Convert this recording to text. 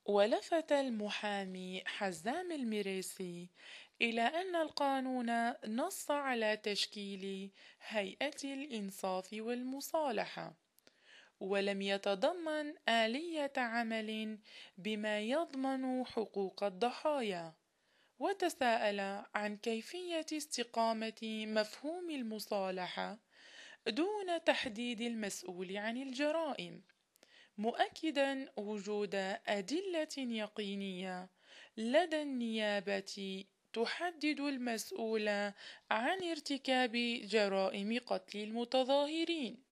ولفت المحامي حزام المريسي إلى أن القانون نص على تشكيل هيئة الإنصاف والمصالحة، ولم يتضمن آلية عمل بما يضمن حقوق الضحايا، وتساءل عن كيفية استقامة مفهوم المصالحة دون تحديد المسؤول عن الجرائم، مؤكدا وجود أدلة يقينية لدى النيابة تحدد المسؤول عن ارتكاب جرائم قتل المتظاهرين.